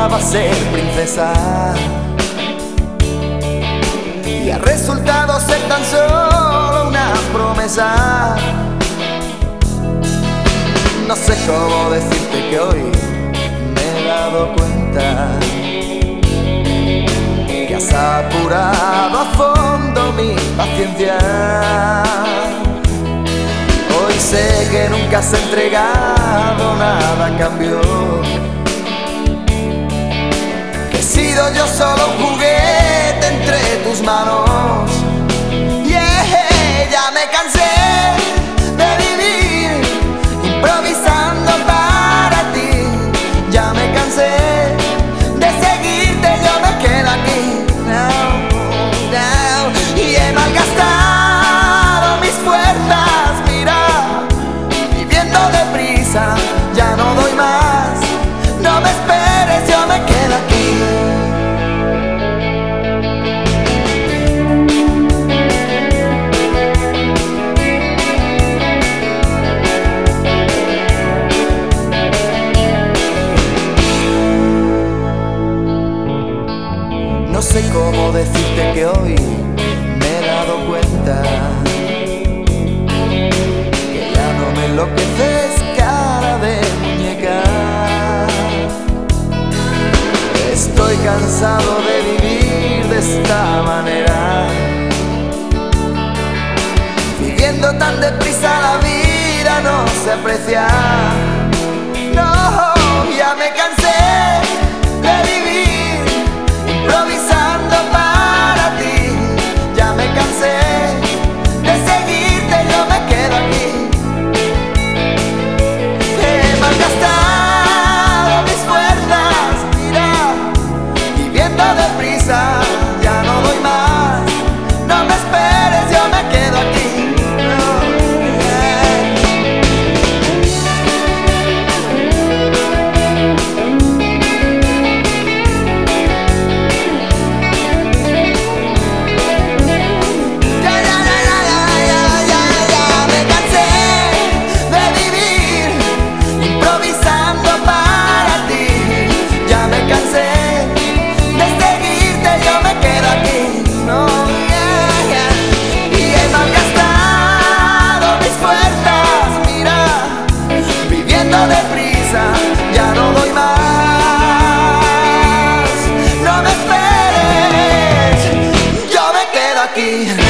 juraba ser princesa y ha resultado ser tan solo una promesa. No sé cómo decirte que hoy me he dado cuenta que has apurado a fondo mi paciencia. Hoy sé que nunca has entregado nada a cambio, que he sido yo solo un juguete entre tus manos. Ya me cansé de vivir improvisando para ti. Ya me cansé de seguirte, yo me quedo aquí. Y he malgastado mis fuerzas, mira, viviendo deprisa. Ya no doy más, no me esperes, yo me quedo aquí. No sé cómo decirte que hoy me he dado cuenta que ya no me enloqueces, cara de muñeca. Estoy cansado de vivir de esta manera, viviendo tan deprisa la vida no se aprecia. No, ya me cansé de vivir improvisando para ti. Ya me cansé de seguirte, yo me quedo aquí. He malgastado mis fuerzas, mira, viviendo deprisa. Ya no doy más, no me esperes, yo me quedo aquí. Deprisa, ya no doy más, no me esperes, yo me quedo aquí.